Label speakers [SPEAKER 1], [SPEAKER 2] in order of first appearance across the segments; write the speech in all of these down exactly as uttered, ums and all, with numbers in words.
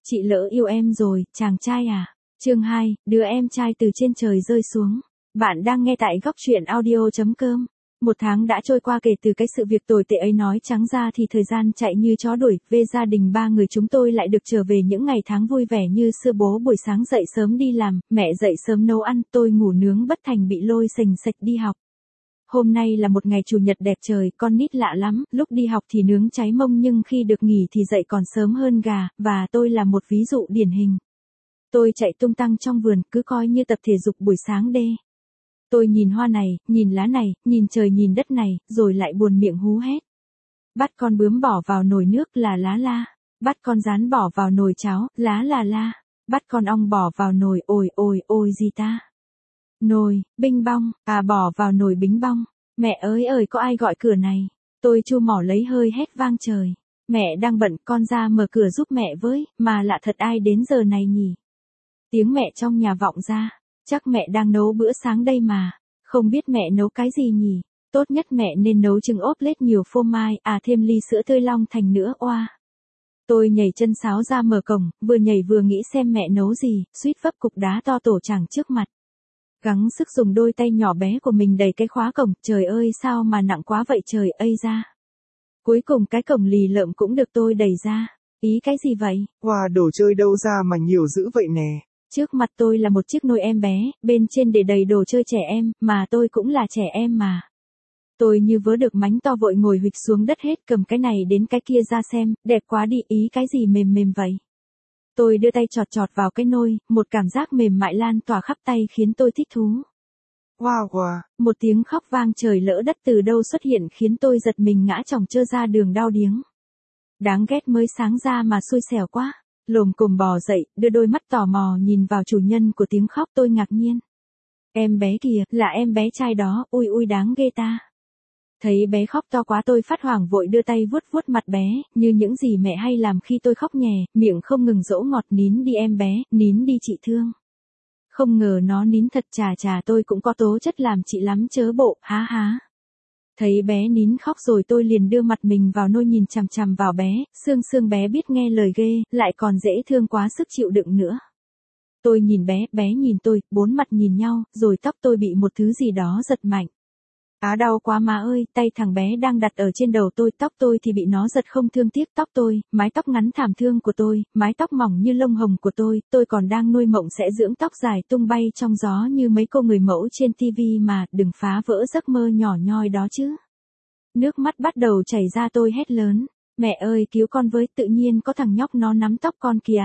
[SPEAKER 1] Chị lỡ yêu em rồi, chàng trai à? Chương hai, đứa em trai từ trên trời rơi xuống. Bạn đang nghe tại góc truyện audio chấm com. Một tháng đã trôi qua kể từ cái sự việc tồi tệ ấy, nói trắng ra thì thời gian chạy như chó đuổi, về gia đình ba người chúng tôi lại được trở về những ngày tháng vui vẻ như xưa. Bố buổi sáng dậy sớm đi làm, mẹ dậy sớm nấu ăn, tôi ngủ nướng bất thành bị lôi sành sạch đi học. Hôm nay là một ngày chủ nhật đẹp trời, con nít lạ lắm, lúc đi học thì nướng cháy mông nhưng khi được nghỉ thì dậy còn sớm hơn gà, và tôi là một ví dụ điển hình. Tôi chạy tung tăng trong vườn, cứ coi như tập thể dục buổi sáng đê. Tôi nhìn hoa này, nhìn lá này, nhìn trời nhìn đất này, rồi lại buồn miệng hú hét. Bắt con bướm bỏ vào nồi nước là lá la. Bắt con gián bỏ vào nồi cháo, lá là la. Bắt con ong bỏ vào nồi, ôi ôi ôi gì ta. Nồi, binh bong, à bỏ vào nồi bính bong. Mẹ ơi ơi có ai gọi cửa này. Tôi chu mỏ lấy hơi hét vang trời. Mẹ đang bận, con ra mở cửa giúp mẹ với, mà lạ thật ai đến giờ này nhỉ. Tiếng mẹ trong nhà vọng ra. Chắc mẹ đang nấu bữa sáng đây mà. Không biết mẹ nấu cái gì nhỉ. Tốt nhất mẹ nên nấu trứng ốp lết nhiều phô mai, à thêm ly sữa tươi long thành nữa oa. Tôi nhảy chân sáo ra mở cổng, vừa nhảy vừa nghĩ xem mẹ nấu gì, suýt vấp cục đá to tổ chảng trước mặt. Gắng sức dùng đôi tay nhỏ bé của mình đẩy cái khóa cổng, trời ơi sao mà nặng quá vậy trời ơi ra. Cuối cùng cái cổng lì lợm cũng được tôi đẩy ra. Ý cái gì vậy?
[SPEAKER 2] Wow, đồ chơi đâu ra mà nhiều dữ vậy nè.
[SPEAKER 1] Trước mặt tôi là một chiếc nôi em bé, bên trên để đầy đồ chơi trẻ em, mà tôi cũng là trẻ em mà. Tôi như vớ được mánh to vội ngồi huỵch xuống đất hết, cầm cái này đến cái kia ra xem, đẹp quá đi, ý cái gì mềm mềm vậy. Tôi đưa tay chọt chọt vào cái nôi, một cảm giác mềm mại lan tỏa khắp tay khiến tôi thích thú.
[SPEAKER 2] Wow wow.
[SPEAKER 1] Một tiếng khóc vang trời lỡ đất từ đâu xuất hiện khiến tôi giật mình ngã chỏng trơ ra đường đau điếng. Đáng ghét mới sáng ra mà xui xẻo quá. Lồm cồm bò dậy, đưa đôi mắt tò mò nhìn vào chủ nhân của tiếng khóc, tôi ngạc nhiên. Em bé kìa, là em bé trai đó, ui ui đáng ghê ta. Thấy bé khóc to quá tôi phát hoảng vội đưa tay vuốt vuốt mặt bé, như những gì mẹ hay làm khi tôi khóc nhè, miệng không ngừng dỗ ngọt, nín đi em bé, nín đi chị thương. Không ngờ nó nín thật, chà chà tôi cũng có tố chất làm chị lắm chớ bộ, há há. Thấy bé nín khóc rồi tôi liền đưa mặt mình vào nôi nhìn chằm chằm vào bé, xương xương bé biết nghe lời ghê, lại còn dễ thương quá sức chịu đựng nữa. Tôi nhìn bé, bé nhìn tôi, bốn mặt nhìn nhau, rồi tóc tôi bị một thứ gì đó giật mạnh. Á đau quá má ơi, tay thằng bé đang đặt ở trên đầu tôi, tóc tôi thì bị nó giật không thương tiếc. Tóc tôi, mái tóc ngắn thảm thương của tôi, mái tóc mỏng như lông hồng của tôi, tôi còn đang nuôi mộng sẽ dưỡng tóc dài tung bay trong gió như mấy cô người mẫu trên tivi mà, đừng phá vỡ giấc mơ nhỏ nhoi đó chứ. Nước mắt bắt đầu chảy ra tôi hét lớn, mẹ ơi cứu con với, tự nhiên có thằng nhóc nó nắm tóc con kìa.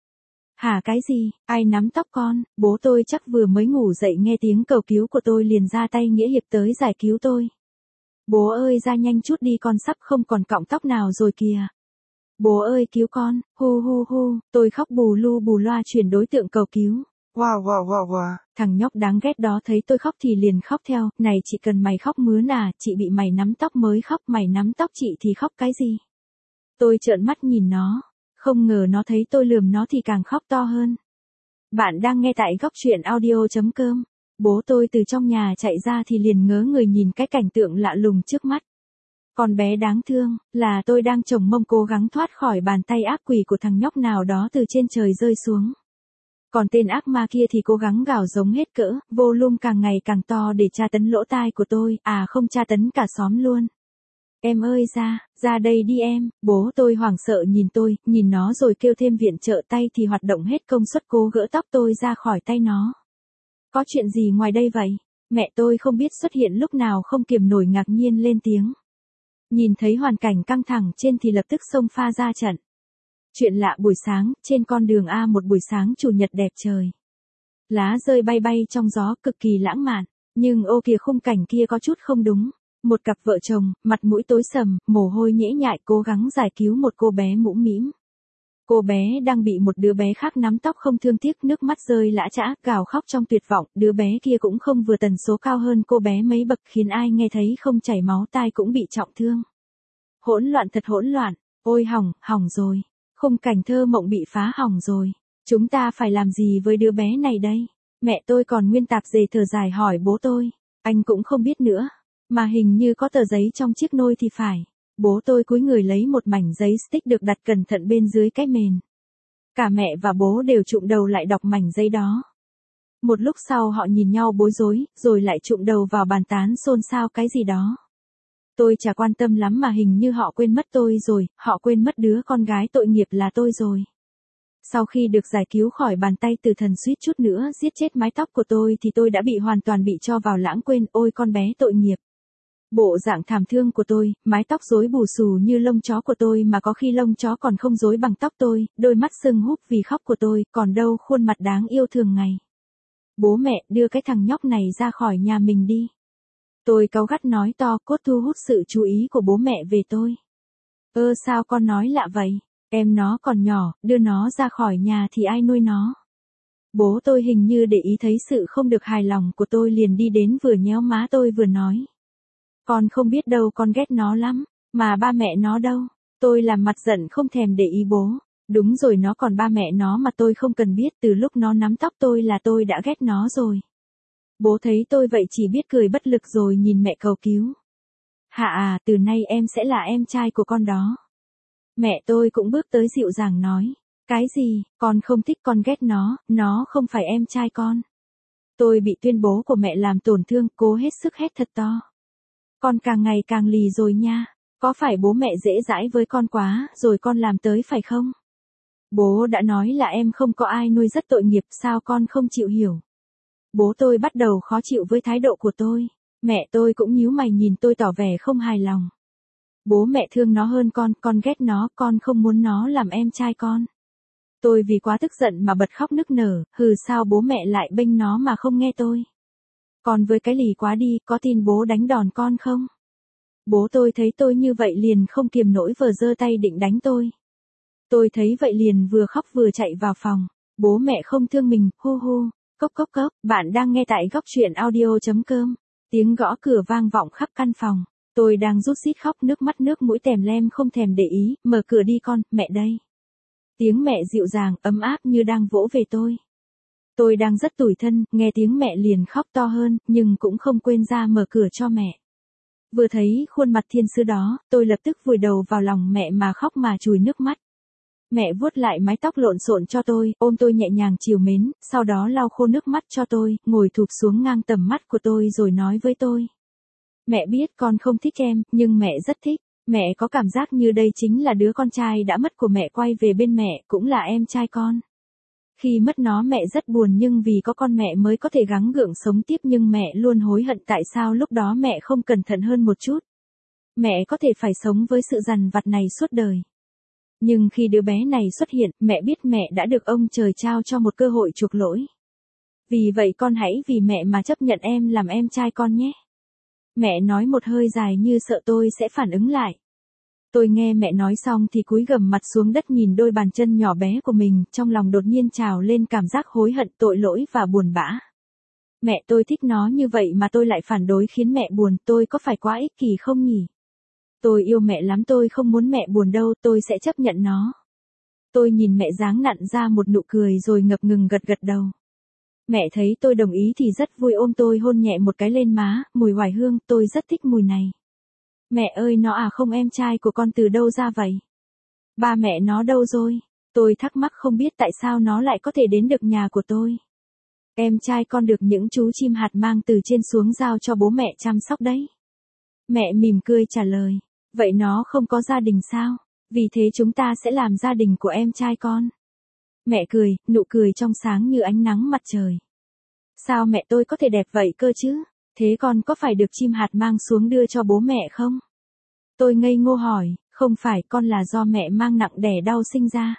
[SPEAKER 1] Hả cái gì, ai nắm tóc con, bố tôi chắc vừa mới ngủ dậy nghe tiếng cầu cứu của tôi liền ra tay nghĩa hiệp tới giải cứu tôi. Bố ơi ra nhanh chút đi con sắp không còn cọng tóc nào rồi kìa. Bố ơi cứu con, hu hu hu, tôi khóc bù lu bù loa chuyển đối tượng cầu cứu.
[SPEAKER 2] Wow wow wow wow.
[SPEAKER 1] Thằng nhóc đáng ghét đó thấy tôi khóc thì liền khóc theo, này chị cần mày khóc mướn à, chị bị mày nắm tóc mới khóc, mày nắm tóc chị thì khóc cái gì. Tôi trợn mắt nhìn nó. Không ngờ nó thấy tôi lườm nó thì càng khóc to hơn. Bạn đang nghe tại góc truyện audio chấm com. Bố tôi từ trong nhà chạy ra thì liền ngớ người nhìn cái cảnh tượng lạ lùng trước mắt. Con bé đáng thương, là tôi đang chồng mông cố gắng thoát khỏi bàn tay ác quỷ của thằng nhóc nào đó từ trên trời rơi xuống. Còn tên ác ma kia thì cố gắng gào giống hết cỡ, volume càng ngày càng to để tra tấn lỗ tai của tôi, à không tra tấn cả xóm luôn. Em ơi ra, ra đây đi em, bố tôi hoảng sợ nhìn tôi, nhìn nó rồi kêu thêm viện trợ, tay thì hoạt động hết công suất cố gỡ tóc tôi ra khỏi tay nó. Có chuyện gì ngoài đây vậy? Mẹ tôi không biết xuất hiện lúc nào không kiềm nổi ngạc nhiên lên tiếng. Nhìn thấy hoàn cảnh căng thẳng trên thì lập tức xông pha ra trận. Chuyện lạ buổi sáng, trên con đường A một buổi sáng chủ nhật đẹp trời. Lá rơi bay bay trong gió cực kỳ lãng mạn, nhưng ô kìa khung cảnh kia có chút không đúng. Một cặp vợ chồng, mặt mũi tối sầm, mồ hôi nhễ nhại cố gắng giải cứu một cô bé mũm mĩm. Cô bé đang bị một đứa bé khác nắm tóc không thương tiếc, nước mắt rơi lã chã, gào khóc trong tuyệt vọng, đứa bé kia cũng không vừa tần số cao hơn cô bé mấy bậc khiến ai nghe thấy không chảy máu tai cũng bị trọng thương. Hỗn loạn thật hỗn loạn, ôi hỏng, hỏng rồi, khung cảnh thơ mộng bị phá hỏng rồi, chúng ta phải làm gì với đứa bé này đây? Mẹ tôi còn nguyên tạp dề thở dài hỏi bố tôi, anh cũng không biết nữa. Mà hình như có tờ giấy trong chiếc nôi thì phải. Bố tôi cúi người lấy một mảnh giấy stick được đặt cẩn thận bên dưới cái mền. Cả mẹ và bố đều chụm đầu lại đọc mảnh giấy đó. Một lúc sau họ nhìn nhau bối rối, rồi lại chụm đầu vào bàn tán xôn xao cái gì đó. Tôi chả quan tâm lắm mà hình như họ quên mất tôi rồi, họ quên mất đứa con gái tội nghiệp là tôi rồi. Sau khi được giải cứu khỏi bàn tay tử thần suýt chút nữa giết chết mái tóc của tôi thì tôi đã bị hoàn toàn bị cho vào lãng quên, ôi con bé tội nghiệp. Bộ dạng thảm thương của tôi, mái tóc rối bù xù như lông chó của tôi mà có khi lông chó còn không rối bằng tóc tôi, đôi mắt sưng húp vì khóc của tôi, còn đâu khuôn mặt đáng yêu thường ngày. Bố mẹ, đưa cái thằng nhóc này ra khỏi nhà mình đi. Tôi cáu gắt nói to, cốt thu hút sự chú ý của bố mẹ về tôi. Ơ sao con nói lạ vậy? Em nó còn nhỏ, đưa nó ra khỏi nhà thì ai nuôi nó? Bố tôi hình như để ý thấy sự không được hài lòng của tôi liền đi đến vừa nhéo má tôi vừa nói. Con không biết đâu, con ghét nó lắm, mà ba mẹ nó đâu? Tôi làm mặt giận không thèm để ý bố. Đúng rồi, nó còn ba mẹ nó mà tôi không cần biết, từ lúc nó nắm tóc tôi là tôi đã ghét nó rồi. Bố thấy tôi vậy chỉ biết cười bất lực rồi nhìn mẹ cầu cứu. Hạ à, từ nay em sẽ là em trai của con đó. Mẹ tôi cũng bước tới dịu dàng nói. Cái gì, con không thích, con ghét nó, nó không phải em trai con. Tôi bị tuyên bố của mẹ làm tổn thương, cố hết sức hét thật to. Con càng ngày càng lì rồi nha, có phải bố mẹ dễ dãi với con quá rồi con làm tới phải không? Bố đã nói là em không có ai nuôi rất tội nghiệp, sao con không chịu hiểu? Bố tôi bắt đầu khó chịu với thái độ của tôi, mẹ tôi cũng nhíu mày nhìn tôi tỏ vẻ không hài lòng. Bố mẹ thương nó hơn con, con ghét nó, con không muốn nó làm em trai con. Tôi vì quá tức giận mà bật khóc nức nở, hừ sao bố mẹ lại bênh nó mà không nghe tôi. Con với cái lì quá đi, có tin bố đánh đòn con không? Bố tôi thấy tôi như vậy liền không kiềm nổi vờ giơ tay định đánh tôi. Tôi thấy vậy liền vừa khóc vừa chạy vào phòng. Bố mẹ không thương mình, hu hu. Cốc cốc cốc, bạn đang nghe tại góc truyện audio chấm com. Tiếng gõ cửa vang vọng khắp căn phòng. Tôi đang rút rít khóc, nước mắt nước mũi tèm lem không thèm để ý, mở cửa đi con, mẹ đây. Tiếng mẹ dịu dàng, ấm áp như đang vỗ về tôi. Tôi đang rất tủi thân, nghe tiếng mẹ liền khóc to hơn, nhưng cũng không quên ra mở cửa cho mẹ. Vừa thấy khuôn mặt thiên sứ đó, tôi lập tức vùi đầu vào lòng mẹ mà khóc mà chùi nước mắt. Mẹ vuốt lại mái tóc lộn xộn cho tôi, ôm tôi nhẹ nhàng trìu mến, sau đó lau khô nước mắt cho tôi, ngồi thụp xuống ngang tầm mắt của tôi rồi nói với tôi. Mẹ biết con không thích em, nhưng mẹ rất thích. Mẹ có cảm giác như đây chính là đứa con trai đã mất của mẹ quay về bên mẹ, cũng là em trai con. Khi mất nó mẹ rất buồn nhưng vì có con mẹ mới có thể gắng gượng sống tiếp, nhưng mẹ luôn hối hận tại sao lúc đó mẹ không cẩn thận hơn một chút. Mẹ có thể phải sống với sự dằn vặt này suốt đời. Nhưng khi đứa bé này xuất hiện, mẹ biết mẹ đã được ông trời trao cho một cơ hội chuộc lỗi. Vì vậy con hãy vì mẹ mà chấp nhận em làm em trai con nhé. Mẹ nói một hơi dài như sợ tôi sẽ phản ứng lại. Tôi nghe mẹ nói xong thì cúi gằm mặt xuống đất nhìn đôi bàn chân nhỏ bé của mình, trong lòng đột nhiên trào lên cảm giác hối hận, tội lỗi và buồn bã. Mẹ tôi thích nó như vậy mà tôi lại phản đối khiến mẹ buồn, tôi có phải quá ích kỷ không nhỉ? Tôi yêu mẹ lắm, tôi không muốn mẹ buồn đâu, tôi sẽ chấp nhận nó. Tôi nhìn mẹ giáng nặn ra một nụ cười rồi ngập ngừng gật gật đầu. Mẹ thấy tôi đồng ý thì rất vui, ôm tôi hôn nhẹ một cái lên má, mùi hoài hương, tôi rất thích mùi này. Mẹ ơi, nó à không, em trai của con từ đâu ra vậy? Ba mẹ nó đâu rồi? Tôi thắc mắc không biết tại sao nó lại có thể đến được nhà của tôi. Em trai con được những chú chim hạt mang từ trên xuống giao cho bố mẹ chăm sóc đấy. Mẹ mỉm cười trả lời, vậy nó không có gia đình sao? Vì thế chúng ta sẽ làm gia đình của em trai con. Mẹ cười, nụ cười trong sáng như ánh nắng mặt trời. Sao mẹ tôi có thể đẹp vậy cơ chứ? Thế con có phải được chim hạt mang xuống đưa cho bố mẹ không? Tôi ngây ngô hỏi, không phải, con là do mẹ mang nặng đẻ đau sinh ra.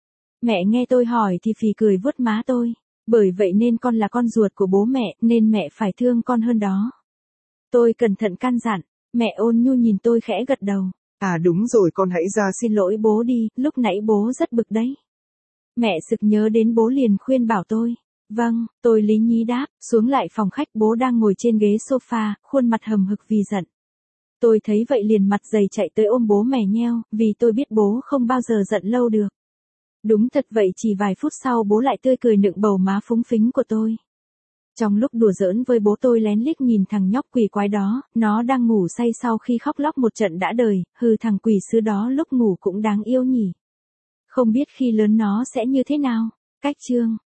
[SPEAKER 1] Mẹ nghe tôi hỏi thì phì cười vuốt má tôi, bởi vậy nên con là con ruột của bố mẹ, nên mẹ phải thương con hơn đó. Tôi cẩn thận căn dặn, mẹ ôn nhu nhìn tôi khẽ gật đầu.
[SPEAKER 2] À đúng rồi, con hãy ra xin lỗi bố đi, lúc nãy bố rất bực đấy.
[SPEAKER 1] Mẹ sực nhớ đến bố liền khuyên bảo tôi. Vâng, tôi lý nhí đáp, xuống lại phòng khách, bố đang ngồi trên ghế sofa, khuôn mặt hầm hực vì giận. Tôi thấy vậy liền mặt dày chạy tới ôm bố mè nheo, vì tôi biết bố không bao giờ giận lâu được. Đúng thật vậy, chỉ vài phút sau bố lại tươi cười nựng bầu má phúng phính của tôi. Trong lúc đùa giỡn với bố tôi lén liếc nhìn thằng nhóc quỷ quái đó, nó đang ngủ say sau khi khóc lóc một trận đã đời, hừ thằng quỷ sứ đó lúc ngủ cũng đáng yêu nhỉ. Không biết khi lớn nó sẽ như thế nào. Cách chương